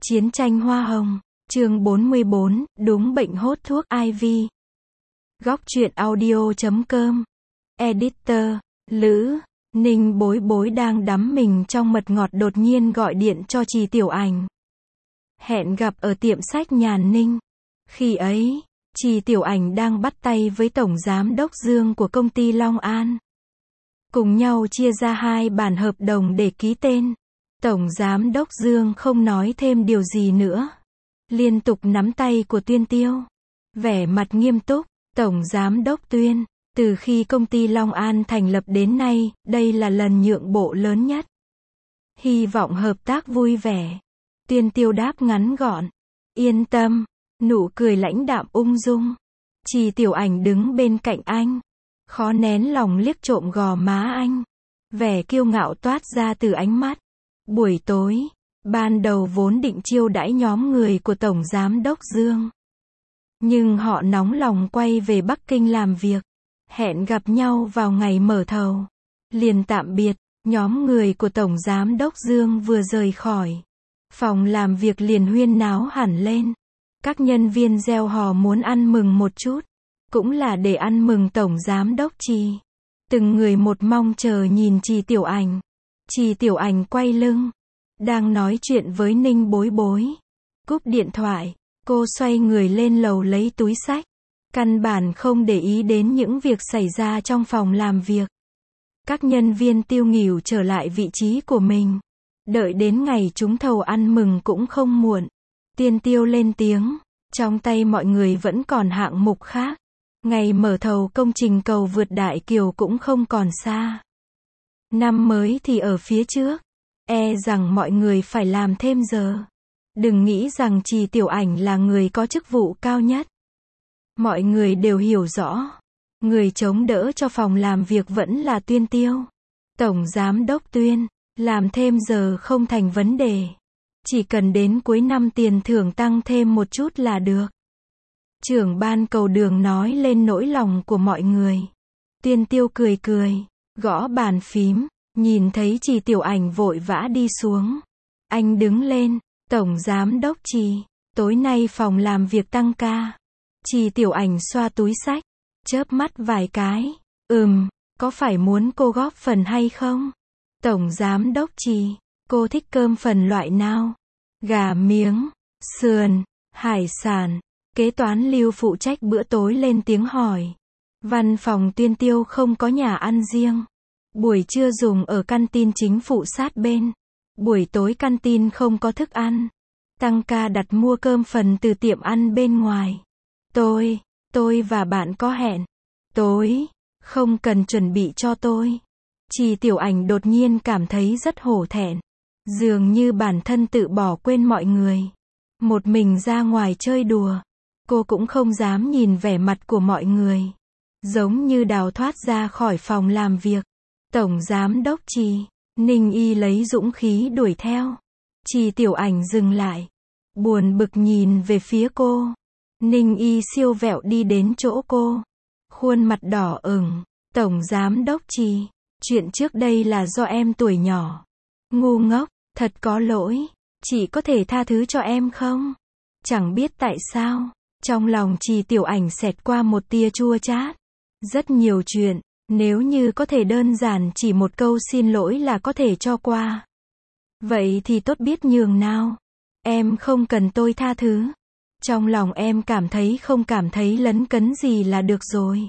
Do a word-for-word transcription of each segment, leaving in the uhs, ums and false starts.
Chiến tranh hoa hồng, chương bốn mươi bốn, đúng bệnh hốt thuốc i vê. Góc truyện audio chấm com. Editor, Lữ, Ninh Bối Bối đang đắm mình trong mật ngọt đột nhiên gọi điện cho Trì Tiểu Ảnh. Hẹn gặp ở tiệm sách Nhàn Ninh. Khi ấy, Trì Tiểu Ảnh đang bắt tay với Tổng Giám đốc Dương của công ty Long An. Cùng nhau chia ra hai bản hợp đồng để ký tên. Tổng Giám đốc Dương không nói thêm điều gì nữa. Liên tục nắm tay của Tuyên Tiêu. Vẻ mặt nghiêm túc, Tổng Giám đốc Tuyên, từ khi công ty Long An thành lập đến nay, đây là lần nhượng bộ lớn nhất. Hy vọng hợp tác vui vẻ. Tuyên Tiêu đáp ngắn gọn. Yên tâm, nụ cười lãnh đạm ung dung. Trì Tiểu Ảnh đứng bên cạnh anh. Khó nén lòng liếc trộm gò má anh. Vẻ kiêu ngạo toát ra từ ánh mắt. Buổi tối, ban đầu vốn định chiêu đãi nhóm người của Tổng Giám đốc Dương. Nhưng họ nóng lòng quay về Bắc Kinh làm việc. Hẹn gặp nhau vào ngày mở thầu. Liền tạm biệt, nhóm người của Tổng Giám đốc Dương vừa rời khỏi. Phòng làm việc liền huyên náo hẳn lên. Các nhân viên reo hò muốn ăn mừng một chút. Cũng là để ăn mừng Tổng Giám đốc Trì. Từng người một mong chờ nhìn Trì Tiểu Ảnh. Trì Tiểu Ảnh quay lưng. Đang nói chuyện với Ninh Bối Bối. Cúp điện thoại, cô xoay người lên lầu lấy túi xách. Căn bản không để ý đến những việc xảy ra trong phòng làm việc. Các nhân viên tiêu nghỉu trở lại vị trí của mình. Đợi đến ngày trúng thầu ăn mừng cũng không muộn. Tiên Tiêu lên tiếng. Trong tay mọi người vẫn còn hạng mục khác. Ngày mở thầu công trình cầu vượt Đại Kiều cũng không còn xa. Năm mới thì ở phía trước. E rằng mọi người phải làm thêm giờ. Đừng nghĩ rằng Trì Tiểu Ảnh là người có chức vụ cao nhất. Mọi người đều hiểu rõ. Người chống đỡ cho phòng làm việc vẫn là Tuyên Tiêu. Tổng Giám đốc Tuyên. Làm thêm giờ không thành vấn đề. Chỉ cần đến cuối năm tiền thưởng tăng thêm một chút là được. Trưởng ban cầu đường nói lên nỗi lòng của mọi người. Tuyên Tiêu cười cười. Gõ bàn phím. Nhìn thấy Trì Tiểu Ảnh vội vã đi xuống. Anh đứng lên. Tổng Giám đốc Trì. Tối nay phòng làm việc tăng ca. Trì Tiểu Ảnh xoa túi xách. Chớp mắt vài cái. Ừm, có phải muốn cô góp phần hay không? Tổng Giám đốc Trì. Cô thích cơm phần loại nào? Gà miếng, sườn, hải sản. Kế toán Lưu phụ trách bữa tối lên tiếng hỏi. Văn phòng Tuyên Tiêu không có nhà ăn riêng. Buổi trưa dùng ở căn tin chính phủ sát bên. Buổi tối căn tin không có thức ăn. Tăng ca đặt mua cơm phần từ tiệm ăn bên ngoài. Tôi, tôi và bạn có hẹn. Tối, không cần chuẩn bị cho tôi. Trì Tiểu Ảnh đột nhiên cảm thấy rất hổ thẹn. Dường như bản thân tự bỏ quên mọi người. Một mình ra ngoài chơi đùa. Cô cũng không dám nhìn vẻ mặt của mọi người. Giống như đào thoát ra khỏi phòng làm việc. Tổng Giám đốc Trì. Ninh Y lấy dũng khí đuổi theo. Trì Tiểu Ảnh dừng lại. Buồn bực nhìn về phía cô. Ninh Y siêu vẹo đi đến chỗ cô. Khuôn mặt đỏ ửng. Tổng Giám đốc Trì. Chuyện trước đây là do em tuổi nhỏ. Ngu ngốc, thật có lỗi. Chị có thể tha thứ cho em không? Chẳng biết tại sao. Trong lòng Trì Tiểu Ảnh xẹt qua một tia chua chát. Rất nhiều chuyện. Nếu như có thể đơn giản chỉ một câu xin lỗi là có thể cho qua. Vậy thì tốt biết nhường nào. Em không cần tôi tha thứ. Trong lòng em cảm thấy không cảm thấy lấn cấn gì là được rồi.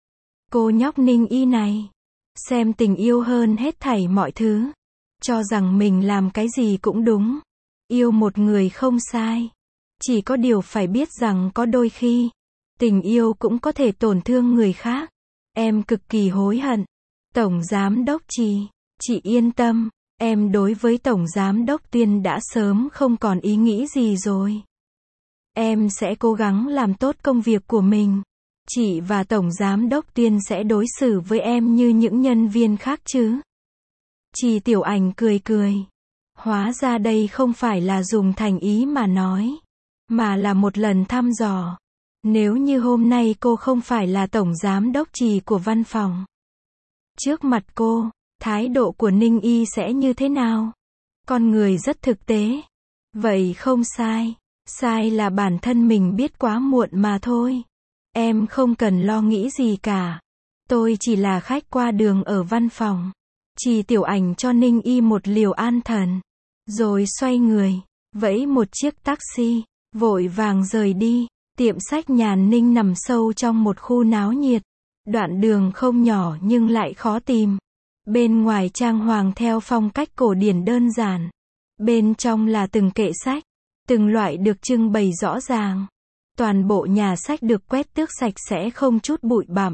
Cô nhóc Ninh Y này. Xem tình yêu hơn hết thảy mọi thứ. Cho rằng mình làm cái gì cũng đúng. Yêu một người không sai. Chỉ có điều phải biết rằng có đôi khi. Tình yêu cũng có thể tổn thương người khác. Em cực kỳ hối hận. Tổng Giám đốc Trì. Chị yên tâm. Em đối với Tổng Giám đốc Tuyên đã sớm không còn ý nghĩ gì rồi. Em sẽ cố gắng làm tốt công việc của mình. Chị và Tổng Giám đốc Tuyên sẽ đối xử với em như những nhân viên khác chứ. Trì Tiểu Ảnh cười cười. Hóa ra đây không phải là dùng thành ý mà nói. Mà là một lần thăm dò. Nếu như hôm nay cô không phải là Tổng Giám đốc Trì của văn phòng. Trước mặt cô, thái độ của Ninh Y sẽ như thế nào? Con người rất thực tế. Vậy không sai. Sai là bản thân mình biết quá muộn mà thôi. Em không cần lo nghĩ gì cả. Tôi chỉ là khách qua đường ở văn phòng. Trì Tiểu Ảnh cho Ninh Y một liều an thần. Rồi xoay người, vẫy một chiếc taxi, vội vàng rời đi. Tiệm sách Nhàn Ninh nằm sâu trong một khu náo nhiệt. Đoạn đường không nhỏ nhưng lại khó tìm. Bên ngoài trang hoàng theo phong cách cổ điển đơn giản. Bên trong là từng kệ sách, từng loại được trưng bày rõ ràng. Toàn bộ nhà sách được quét tước sạch sẽ không chút bụi bặm.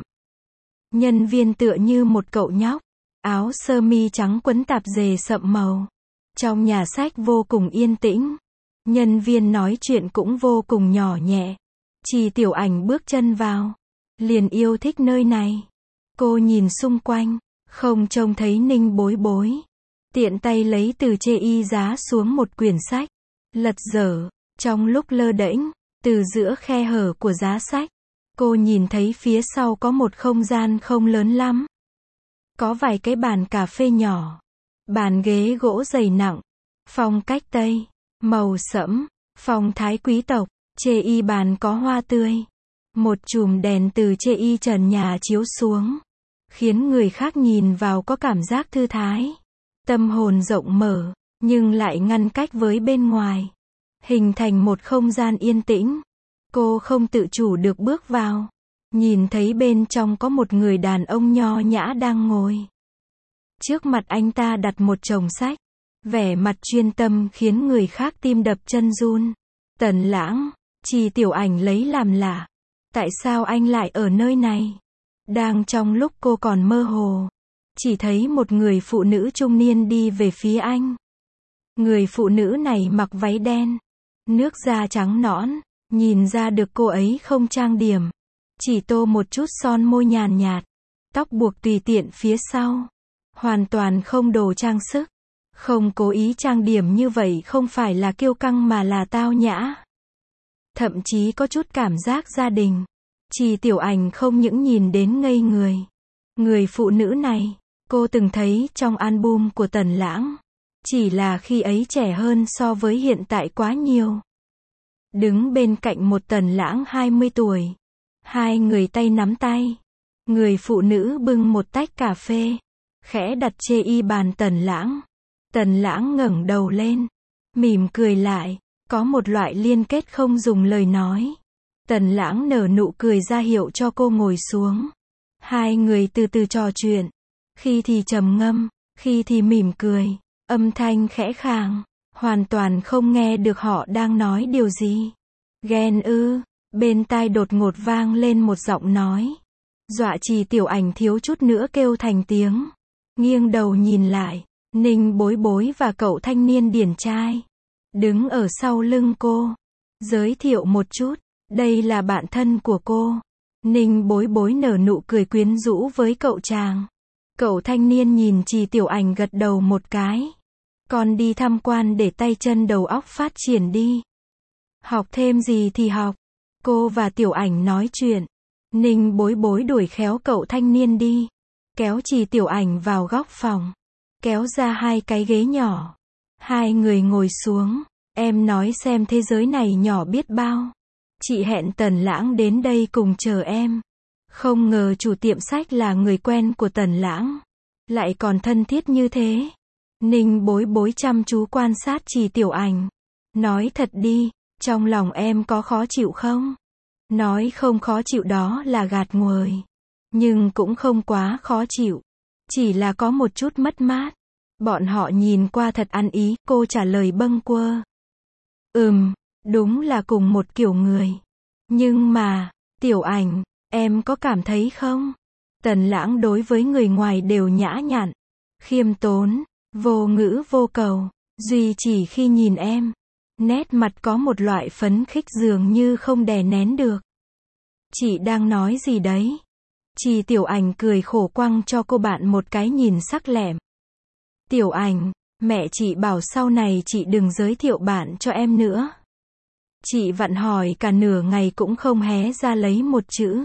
Nhân viên tựa như một cậu nhóc, áo sơ mi trắng quấn tạp dề sậm màu. Trong nhà sách vô cùng yên tĩnh. Nhân viên nói chuyện cũng vô cùng nhỏ nhẹ. Trì Tiểu Ảnh bước chân vào, liền yêu thích nơi này. Cô nhìn xung quanh, không trông thấy Ninh Bối Bối. Tiện tay lấy từ chê y giá xuống một quyển sách, lật dở. Trong lúc lơ đễnh, từ giữa khe hở của giá sách, cô nhìn thấy phía sau có một không gian không lớn lắm. Có vài cái bàn cà phê nhỏ, bàn ghế gỗ dày nặng, phong cách Tây, màu sẫm, phong thái quý tộc. Chê y bàn có hoa tươi. Một chùm đèn từ chê y trần nhà chiếu xuống, khiến người khác nhìn vào có cảm giác thư thái. Tâm hồn rộng mở, nhưng lại ngăn cách với bên ngoài. Hình thành một không gian yên tĩnh. Cô không tự chủ được bước vào. Nhìn thấy bên trong có một người đàn ông nho nhã đang ngồi. Trước mặt anh ta đặt một chồng sách. Vẻ mặt chuyên tâm khiến người khác tim đập chân run. Tần Lãng, Trì Tiểu Ảnh lấy làm lạ. Tại sao anh lại ở nơi này? Đang trong lúc cô còn mơ hồ, chỉ thấy một người phụ nữ trung niên đi về phía anh. Người phụ nữ này mặc váy đen, nước da trắng nõn, nhìn ra được cô ấy không trang điểm. Chỉ tô một chút son môi nhàn nhạt, tóc buộc tùy tiện phía sau. Hoàn toàn không đồ trang sức. Không cố ý trang điểm như vậy không phải là kiêu căng mà là tao nhã. Thậm chí có chút cảm giác gia đình. Trì Tiểu Ảnh không những nhìn đến ngây người. Người phụ nữ này, cô từng thấy trong album của Tần Lãng. Chỉ là khi ấy trẻ hơn so với hiện tại quá nhiều. Đứng bên cạnh một Tần Lãng hai mươi tuổi. Hai người tay nắm tay. Người phụ nữ bưng một tách cà phê, khẽ đặt chê y bàn Tần Lãng. Tần Lãng ngẩng đầu lên, mỉm cười lại. Có một loại liên kết không dùng lời nói. Tần Lãng nở nụ cười ra hiệu cho cô ngồi xuống. Hai người từ từ trò chuyện. Khi thì trầm ngâm, khi thì mỉm cười. Âm thanh khẽ khàng, hoàn toàn không nghe được họ đang nói điều gì. Ghen ư? Bên tai đột ngột vang lên một giọng nói. Dọa Trì Tiểu Ảnh thiếu chút nữa kêu thành tiếng. Nghiêng đầu nhìn lại, Ninh Bối Bối và cậu thanh niên điển trai đứng ở sau lưng cô. Giới thiệu một chút, đây là bạn thân của cô. Ninh Bối Bối nở nụ cười quyến rũ với cậu chàng. Cậu thanh niên nhìn Trì Tiểu Ảnh gật đầu một cái. Con đi tham quan để tay chân đầu óc phát triển đi. Học thêm gì thì học. Cô và Tiểu Ảnh nói chuyện. Ninh Bối Bối đuổi khéo cậu thanh niên đi. Kéo Trì Tiểu Ảnh vào góc phòng. Kéo ra hai cái ghế nhỏ. Hai người ngồi xuống. Em nói xem thế giới này nhỏ biết bao. Chị hẹn Tần Lãng đến đây cùng chờ em. Không ngờ chủ tiệm sách là người quen của Tần Lãng. Lại còn thân thiết như thế. Ninh Bối Bối chăm chú quan sát Trì Tiểu Ảnh. Nói thật đi, trong lòng em có khó chịu không? Nói không khó chịu đó là gạt nguời. Nhưng cũng không quá khó chịu. Chỉ là có một chút mất mát. Bọn họ nhìn qua thật ăn ý, cô trả lời bâng quơ. Ừm, đúng là cùng một kiểu người. Nhưng mà, Tiểu Ảnh, em có cảm thấy không? Tần Lãng đối với người ngoài đều nhã nhặn, khiêm tốn, vô ngữ vô cầu. Duy chỉ khi nhìn em, nét mặt có một loại phấn khích dường như không đè nén được. Chị đang nói gì đấy? Trì Tiểu Ảnh cười khổ quăng cho cô bạn một cái nhìn sắc lẹm. Tiểu Ảnh, mẹ chị bảo sau này chị đừng giới thiệu bạn cho em nữa. Chị vặn hỏi cả nửa ngày cũng không hé ra lấy một chữ.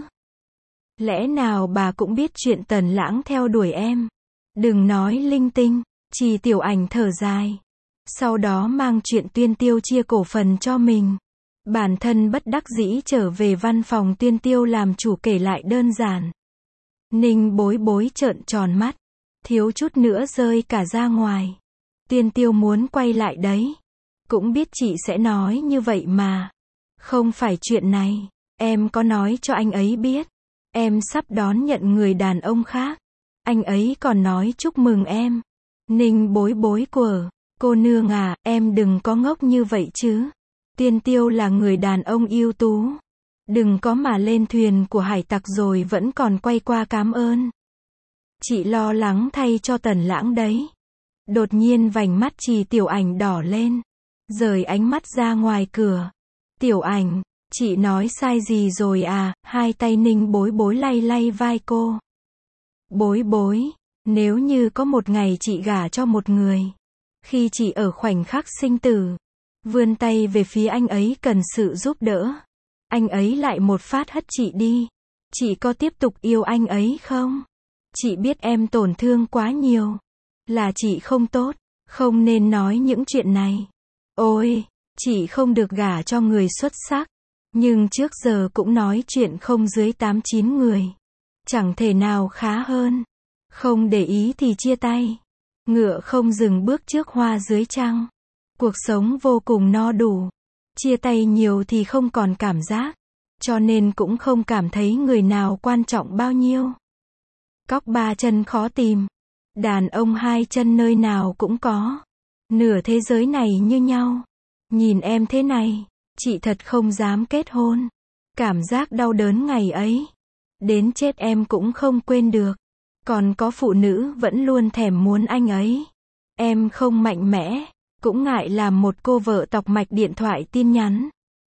Lẽ nào bà cũng biết chuyện Tần Lãng theo đuổi em? Đừng nói linh tinh. Trì Tiểu Ảnh thở dài. Sau đó mang chuyện Tuyên Tiêu chia cổ phần cho mình. Bản thân bất đắc dĩ trở về văn phòng Tuyên Tiêu làm chủ kể lại đơn giản. Ninh Bối Bối trợn tròn mắt, thiếu chút nữa rơi cả ra ngoài. Tuyên Tiêu muốn quay lại đấy. Cũng biết chị sẽ nói như vậy mà. Không phải chuyện này, em có nói cho anh ấy biết. Em sắp đón nhận người đàn ông khác. Anh ấy còn nói chúc mừng em. Ninh Bối Bối quở, cô nương à, em đừng có ngốc như vậy chứ. Tuyên Tiêu là người đàn ông ưu tú. Đừng có mà lên thuyền của hải tặc rồi vẫn còn quay qua cám ơn. Chị lo lắng thay cho Tần Lãng đấy. Đột nhiên vành mắt Trì Tiểu Ảnh đỏ lên. Rời ánh mắt ra ngoài cửa. Tiểu Ảnh, chị nói sai gì rồi à? Hai tay Ninh Bối Bối lay lay vai cô. Bối Bối, nếu như có một ngày chị gả cho một người. Khi chị ở khoảnh khắc sinh tử. Vươn tay về phía anh ấy cần sự giúp đỡ. Anh ấy lại một phát hất chị đi. Chị có tiếp tục yêu anh ấy không? Chị biết em tổn thương quá nhiều. Là chị không tốt. Không nên nói những chuyện này. Ôi, chị không được gả cho người xuất sắc. Nhưng trước giờ cũng nói chuyện không dưới tám chín người. Chẳng thể nào khá hơn. Không để ý thì chia tay. Ngựa không dừng bước trước hoa dưới trăng. Cuộc sống vô cùng no đủ. Chia tay nhiều thì không còn cảm giác. Cho nên cũng không cảm thấy người nào quan trọng bao nhiêu. Cóc ba chân khó tìm. Đàn ông hai chân nơi nào cũng có. Nửa thế giới này như nhau. Nhìn em thế này, chị thật không dám kết hôn. Cảm giác đau đớn ngày ấy. Đến chết em cũng không quên được. Còn có phụ nữ vẫn luôn thèm muốn anh ấy. Em không mạnh mẽ, cũng ngại làm một cô vợ tọc mạch điện thoại tin nhắn.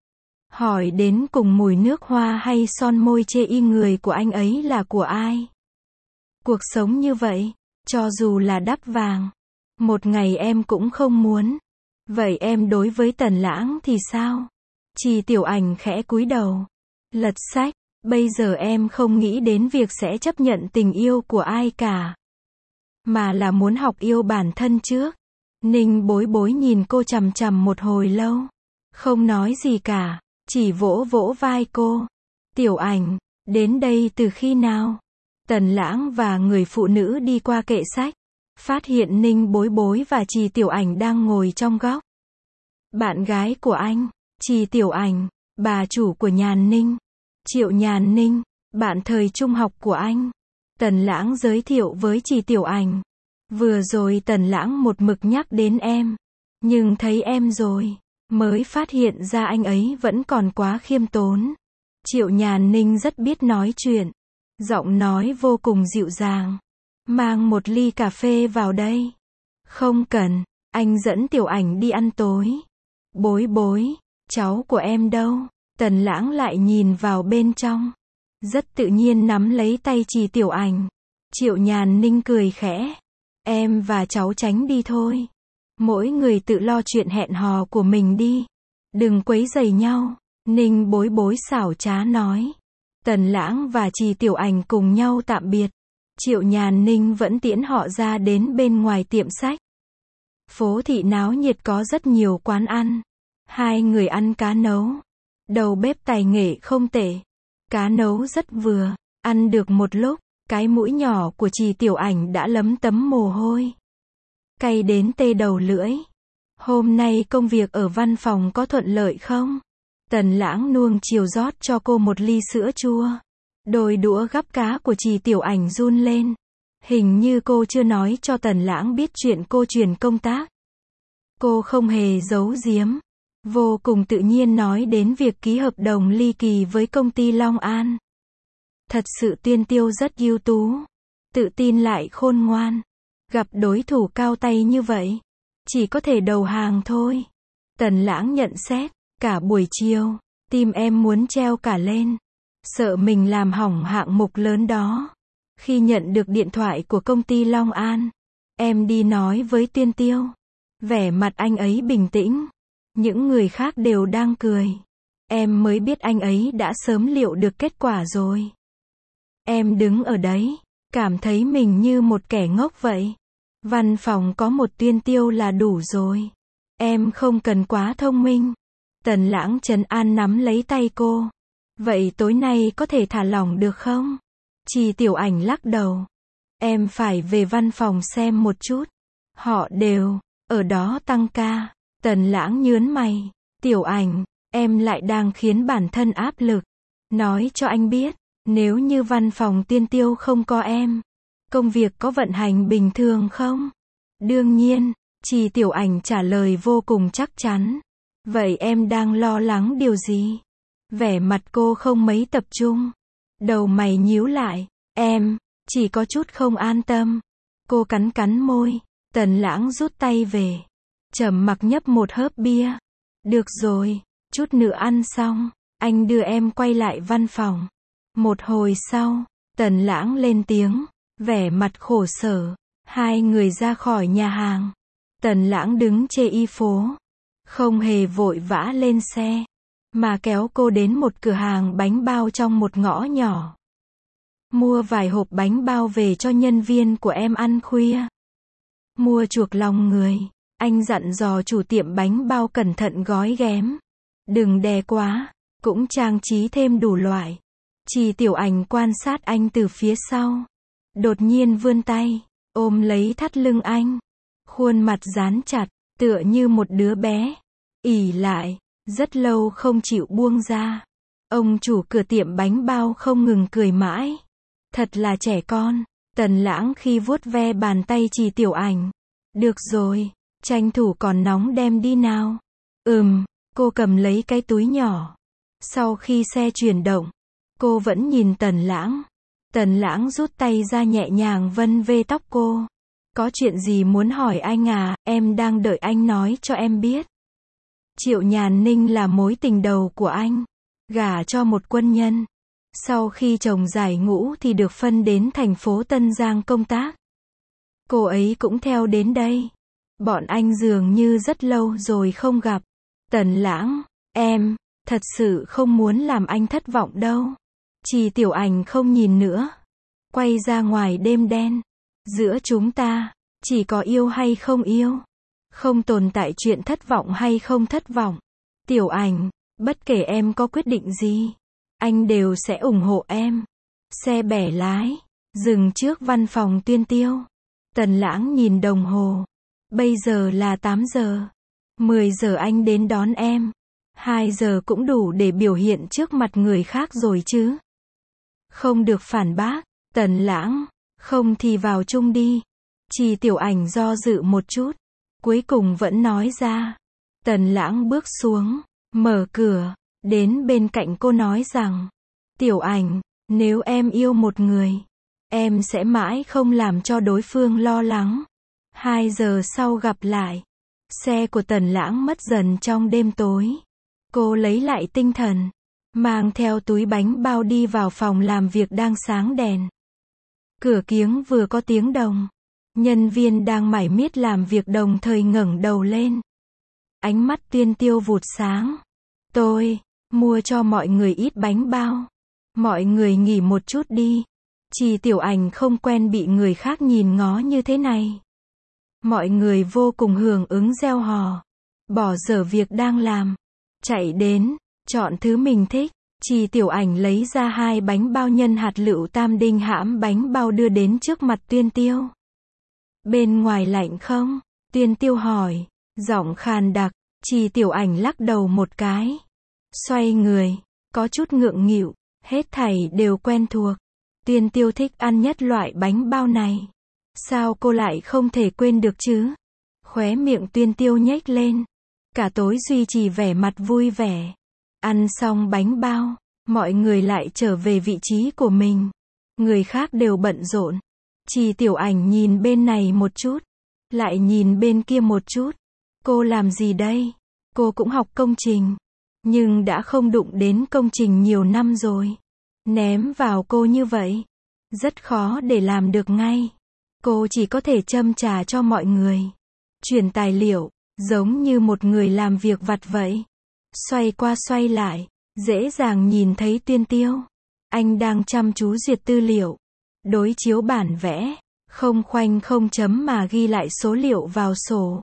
Hỏi đến cùng mùi nước hoa hay son môi chê y người của anh ấy là của ai? Cuộc sống như vậy, cho dù là đắp vàng, một ngày em cũng không muốn. Vậy em đối với Tần Lãng thì sao? Trì Tiểu Ảnh khẽ cúi đầu, lật sách. Bây giờ em không nghĩ đến việc sẽ chấp nhận tình yêu của ai cả. Mà là muốn học yêu bản thân trước. Ninh Bối Bối nhìn cô chằm chằm một hồi lâu. Không nói gì cả, chỉ vỗ vỗ vai cô. Tiểu Ảnh, đến đây từ khi nào? Tần Lãng và người phụ nữ đi qua kệ sách. Phát hiện Ninh Bối Bối và Trì Tiểu Ảnh đang ngồi trong góc. Bạn gái của anh, Trì Tiểu Ảnh, bà chủ của Nhàn Ninh. Triệu Nhàn Ninh, bạn thời trung học của anh. Tần Lãng giới thiệu với Trì Tiểu Ảnh. Vừa rồi Tần Lãng một mực nhắc đến em. Nhưng thấy em rồi, mới phát hiện ra anh ấy vẫn còn quá khiêm tốn. Triệu Nhàn Ninh rất biết nói chuyện. Giọng nói vô cùng dịu dàng. Mang một ly cà phê vào đây. Không cần, anh dẫn Tiểu Ảnh đi ăn tối. Bối Bối, cháu của em đâu? Tần Lãng lại nhìn vào bên trong. Rất tự nhiên nắm lấy tay Trì Tiểu Ảnh. Triệu Nhàn Ninh cười khẽ. Em và cháu tránh đi thôi. Mỗi người tự lo chuyện hẹn hò của mình đi. Đừng quấy rầy nhau. Ninh Bối Bối xảo trá nói. Tần Lãng và Trì Tiểu Ảnh cùng nhau tạm biệt. Triệu Nhàn Ninh vẫn tiễn họ ra đến bên ngoài tiệm sách. Phố thị náo nhiệt có rất nhiều quán ăn. Hai người ăn cá nấu. Đầu bếp tài nghệ không tệ. Cá nấu rất vừa. Ăn được một lúc, cái mũi nhỏ của Trì Tiểu Ảnh đã lấm tấm mồ hôi. Cay đến tê đầu lưỡi. Hôm nay công việc ở văn phòng có thuận lợi không? Tần Lãng nuông chiều rót cho cô một ly sữa chua. Đôi đũa gắp cá của Trì Tiểu Ảnh run lên. Hình như cô chưa nói cho Tần Lãng biết chuyện cô chuyển công tác. Cô không hề giấu giếm. Vô cùng tự nhiên nói đến việc ký hợp đồng ly kỳ với công ty Long An. Thật sự Tuyên Tiêu rất ưu tú. Tự tin lại khôn ngoan. Gặp đối thủ cao tay như vậy, chỉ có thể đầu hàng thôi. Tần Lãng nhận xét. Cả buổi chiều, tim em muốn treo cả lên. Sợ mình làm hỏng hạng mục lớn đó. Khi nhận được điện thoại của công ty Long An, em đi nói với Tuyên Tiêu. Vẻ mặt anh ấy bình tĩnh. Những người khác đều đang cười. Em mới biết anh ấy đã sớm liệu được kết quả rồi. Em đứng ở đấy, cảm thấy mình như một kẻ ngốc vậy. Văn phòng có một Tuyên Tiêu là đủ rồi. Em không cần quá thông minh. Tần Lãng trấn an nắm lấy tay cô. Vậy tối nay có thể thả lỏng được không? Trì Tiểu Ảnh lắc đầu. Em phải về văn phòng xem một chút. Họ đều ở đó tăng ca. Tần Lãng nhớn mày. Tiểu Ảnh, em lại đang khiến bản thân áp lực. Nói cho anh biết, nếu như văn phòng Tiên Tiêu không có em, công việc có vận hành bình thường không? Đương nhiên, Trì Tiểu Ảnh trả lời vô cùng chắc chắn. Vậy em đang lo lắng điều gì? Vẻ mặt cô không mấy tập trung. Đầu mày nhíu lại. Em, chỉ có chút không an tâm. Cô cắn cắn môi. Tần Lãng rút tay về. Trầm mặc nhấp một hớp bia. Được rồi, chút nữa ăn xong, anh đưa em quay lại văn phòng. Một hồi sau, Tần Lãng lên tiếng, vẻ mặt khổ sở. Hai người ra khỏi nhà hàng. Tần Lãng đứng trên y phố. Không hề vội vã lên xe, mà kéo cô đến một cửa hàng bánh bao trong một ngõ nhỏ. Mua vài hộp bánh bao về cho nhân viên của em ăn khuya. Mua chuộc lòng người, anh dặn dò chủ tiệm bánh bao cẩn thận gói ghém. Đừng đè quá, cũng trang trí thêm đủ loại. Trì Tiểu Ảnh quan sát anh từ phía sau. Đột nhiên vươn tay, ôm lấy thắt lưng anh. Khuôn mặt dán chặt, tựa như một đứa bé. Ỉ lại, rất lâu không chịu buông ra. Ông chủ cửa tiệm bánh bao không ngừng cười mãi. Thật là trẻ con. Tần Lãng khi vuốt ve bàn tay Trì Tiểu Ảnh. Được rồi, tranh thủ còn nóng đem đi nào. Ừm, cô cầm lấy cái túi nhỏ. Sau khi xe chuyển động, cô vẫn nhìn Tần Lãng. Tần Lãng rút tay ra nhẹ nhàng vân vê tóc cô. Có chuyện gì muốn hỏi anh à, em đang đợi anh nói cho em biết. Triệu Nhàn Ninh là mối tình đầu của anh. Gả cho một quân nhân. Sau khi chồng giải ngũ thì được phân đến thành phố Tân Giang công tác. Cô ấy cũng theo đến đây. Bọn anh dường như rất lâu rồi không gặp. Tần Lãng, em, thật sự không muốn làm anh thất vọng đâu. Trì Tiểu Ảnh không nhìn nữa. Quay ra ngoài đêm đen. Giữa chúng ta, chỉ có yêu hay không yêu. Không tồn tại chuyện thất vọng hay không thất vọng. Tiểu Ảnh, bất kể em có quyết định gì, anh đều sẽ ủng hộ em. Xe bẻ lái, dừng trước văn phòng Tiên Tiêu. Tần Lãng nhìn đồng hồ. Bây giờ là tám giờ. mười giờ anh đến đón em. hai giờ cũng đủ để biểu hiện trước mặt người khác rồi chứ. Không được phản bác. Tần Lãng, không thì vào chung đi. Trì Tiểu Ảnh do dự một chút. Cuối cùng vẫn nói ra. Tần Lãng bước xuống, mở cửa, đến bên cạnh cô nói rằng. Tiểu Ảnh, nếu em yêu một người, em sẽ mãi không làm cho đối phương lo lắng. Hai giờ sau gặp lại. Xe của Tần Lãng mất dần trong đêm tối. Cô lấy lại tinh thần, mang theo túi bánh bao đi vào phòng làm việc đang sáng đèn. Cửa kiếng vừa có tiếng đồng. Nhân viên đang mải miết làm việc đồng thời ngẩng đầu lên. Ánh mắt Tiên Tiêu vụt sáng. Tôi mua cho mọi người ít bánh bao. Mọi người nghỉ một chút đi. Trì Tiểu Ảnh không quen bị người khác nhìn ngó như thế này. Mọi người vô cùng hưởng ứng reo hò. Bỏ dở việc đang làm. Chạy đến, chọn thứ mình thích. Trì Tiểu Ảnh lấy ra hai bánh bao nhân hạt lựu tam đinh hãm bánh bao đưa đến trước mặt Tiên Tiêu. Bên ngoài lạnh không? Tiên Tiêu hỏi. Giọng khàn đặc. Trì Tiểu Ảnh lắc đầu một cái. Xoay người. Có chút ngượng nghịu. Hết thảy đều quen thuộc. Tiên Tiêu thích ăn nhất loại bánh bao này. Sao cô lại không thể quên được chứ? Khóe miệng Tiên Tiêu nhếch lên. Cả tối duy trì vẻ mặt vui vẻ. Ăn xong bánh bao, mọi người lại trở về vị trí của mình. Người khác đều bận rộn. Trì Tiểu Ảnh nhìn bên này một chút, lại nhìn bên kia một chút. Cô làm gì đây? Cô cũng học công trình, nhưng đã không đụng đến công trình nhiều năm rồi. Ném vào cô như vậy, rất khó để làm được ngay. Cô chỉ có thể châm trà cho mọi người. Chuyển tài liệu, giống như một người làm việc vặt vậy. Xoay qua xoay lại, dễ dàng nhìn thấy Tiên Tiêu. Anh đang chăm chú duyệt tư liệu, đối chiếu bản vẽ, không khoanh không chấm mà ghi lại số liệu vào sổ.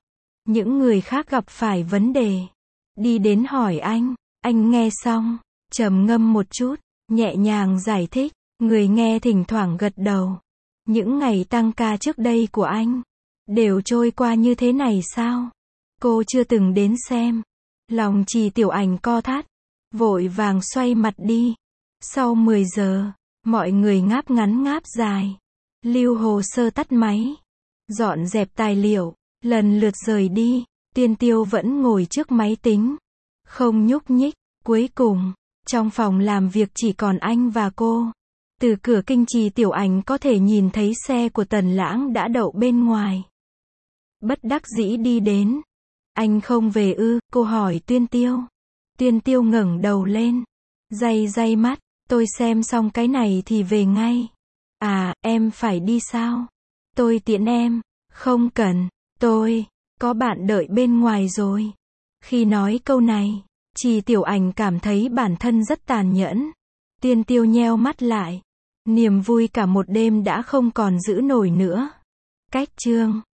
Những người khác gặp phải vấn đề, đi đến hỏi anh, anh nghe xong, trầm ngâm một chút, nhẹ nhàng giải thích, người nghe thỉnh thoảng gật đầu. Những ngày tăng ca trước đây của anh, đều trôi qua như thế này sao? Cô chưa từng đến xem. Lòng Trì Tiểu Ảnh co thắt, vội vàng xoay mặt đi. Sau mười giờ, mọi người ngáp ngắn ngáp dài, lưu hồ sơ tắt máy, dọn dẹp tài liệu, lần lượt rời đi. Tiên Tiêu vẫn ngồi trước máy tính, không nhúc nhích. Cuối cùng, trong phòng làm việc chỉ còn anh và cô. Từ cửa kinh Trì Tiểu Ảnh có thể nhìn thấy xe của Tần Lãng đã đậu bên ngoài. Bất đắc dĩ đi đến. Anh không về ư? Cô hỏi Tuyên Tiêu. Tuyên Tiêu ngẩng đầu lên, day day mắt, tôi xem xong cái này thì về ngay. À, em phải đi sao? Tôi tiễn em. Không cần, tôi có bạn đợi bên ngoài rồi. Khi nói câu này, Trì Tiểu Ảnh cảm thấy bản thân rất tàn nhẫn. Tiên Tiêu nheo mắt lại. Niềm vui cả một đêm đã không còn giữ nổi nữa. Cách chương